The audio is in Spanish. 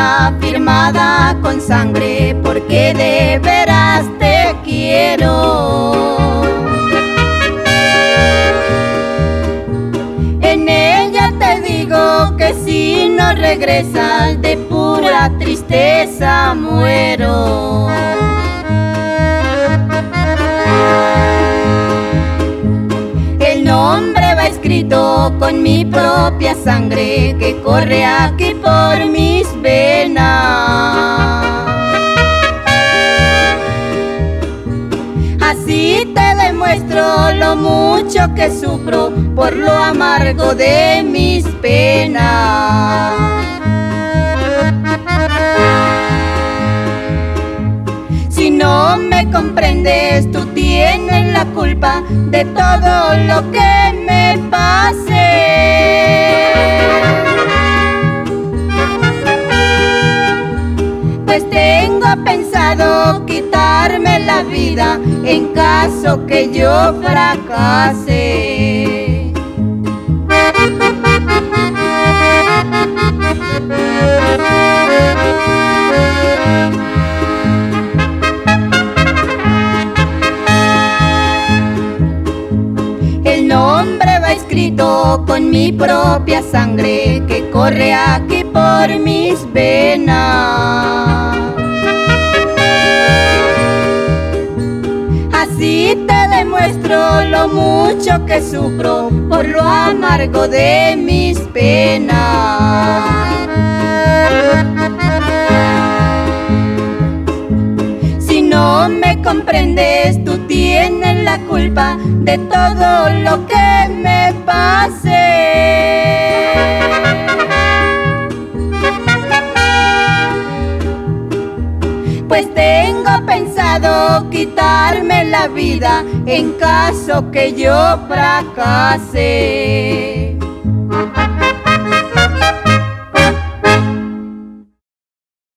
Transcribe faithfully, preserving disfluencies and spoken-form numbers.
promesa firmada con sangre, porque de veras te quiero. En ella te digo que si no regresas, de pura tristeza muero. El nombre va escrito con mi propia sangre, que corre aquí por mis venas. Así te demuestro lo mucho que sufro por lo amargo de mis penas. Si no me comprendes, tú tienes la culpa de todo lo que me pase. Pues tengo pensado quitarme la vida en caso que yo fracase. El nombre va escrito con mi propia sangre, que corre aquí por mis venas. Así te demuestro lo mucho que sufro por lo amargo de mis penas. Si no me comprendes, tú tienes la culpa de todo lo que me pase. Pues tengo pensado quitarme la vida en caso que yo fracase.